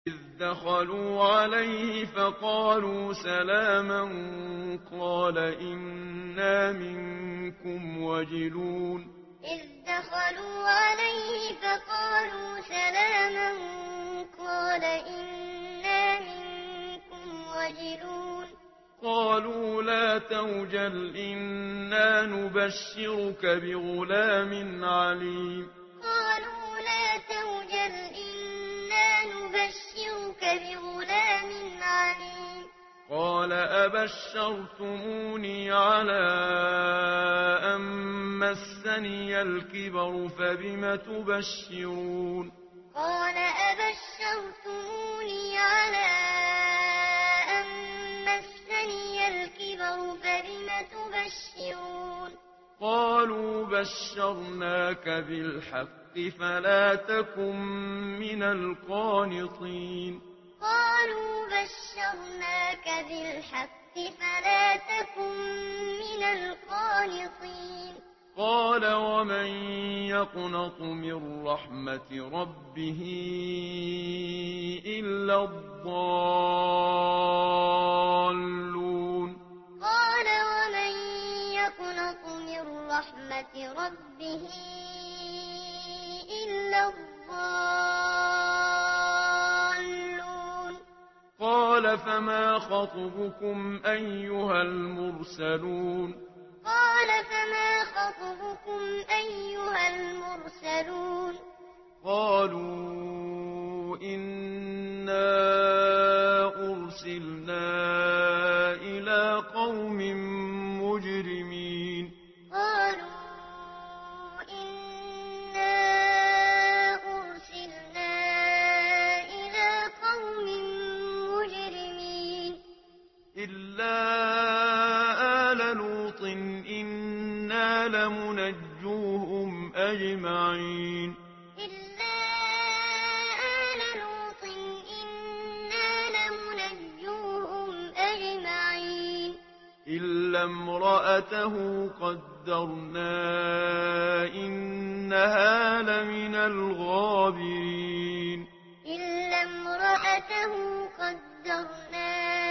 إذ دخلوا عليه فقالوا سلاما قال إنا منكم وجلون إذ دخلوا عليه فقالوا سلاما قال إنا منكم وجلون قالوا لا توجل إنا نبشرك بغلام عليم قالوا لا توجل إنا نبشرك بغلام عليم قال أبشرتموني على أن مسني الكبر فبم تبشرون قال أبشرتموني على أن مسني الكبر فبم تبشرون قالوا بشرناك بالحق فلا تكن من القانطين قالوا بشرناك بالحق فلا تكن من القانطين قال ومن يقنط من رحمة ربه إلا الضالون قال ومن يقنط من رحمة ربه إلا الضالون قال فما خطبكم أيها المرسلون قال فما خطبكم أيها المرسلون قالوا إنا أرسلنا إلى قوم مجرمين قالوا إنا أرسلنا إلى قوم مجرمين إلا آل لوط إنا لمنجوهم أجمعين إلا آل لوط إنا لمنجوهم أجمعين إلا امرأته قدرنا إنها لمن الغابرين إلا امرأته قدرنا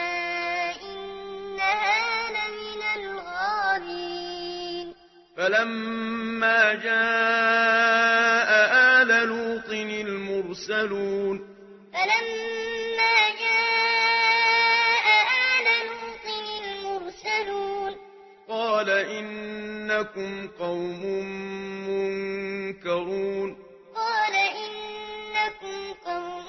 إنها لمن الغابرين فلما جاء آل لوط المرسلون فلما جاء آل لوط المرسلون قال إنكم قوم منكرون قال إنكم قوم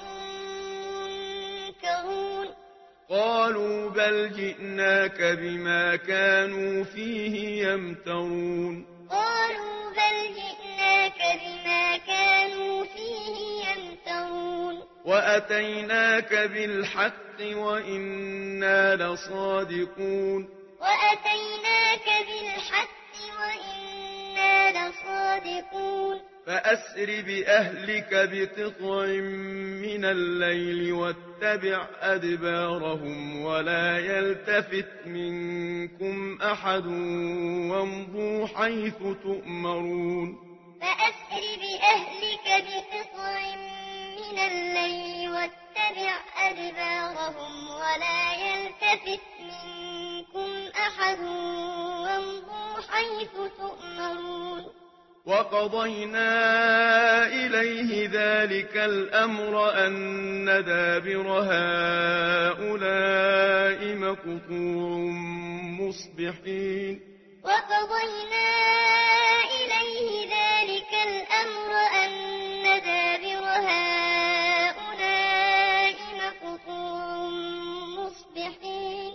منكرون قالوا بل جئناك بما كانوا فيه يمترون قالوا بل جئناك بما كانوا فيه يمترون وأتيناك بالحق وإنا لصادقون وأتيناك بالحق وإنا لصادقون فأسر بأهلك بقطع من الليل واتبع أدبارهم ولا يلتفت منكم أحد وامضوا حيث تؤمرون فأسر بأهلك بقطع من الليل واتبع أدبارهم ولا يلتفت منكم أحد وامضوا حيث تؤمرون وقضينا إليه ذلك الأمر أن دابر هؤلاء مقطوع مصبحين وقضينا إليه ذلك الأمر أن دابر هؤلاء مقطوع مصبحين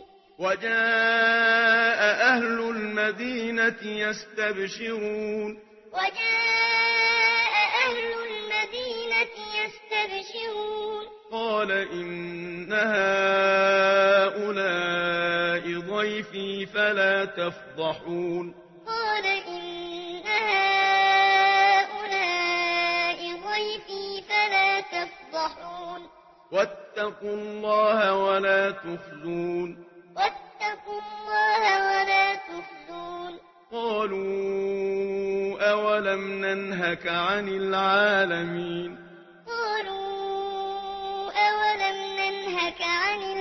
وجاء أهل المدينة يستبشرون وجاء أهل المدينة يستبشرون قال إن هؤلاء ضيفي فلا تفضحون قال إن هؤلاء ضيفي فلا تفضحون واتقوا الله ولا تخزون واتقوا الله ولا تخزون قالوا أولم ننهك عن العالمين قالوا أولم عن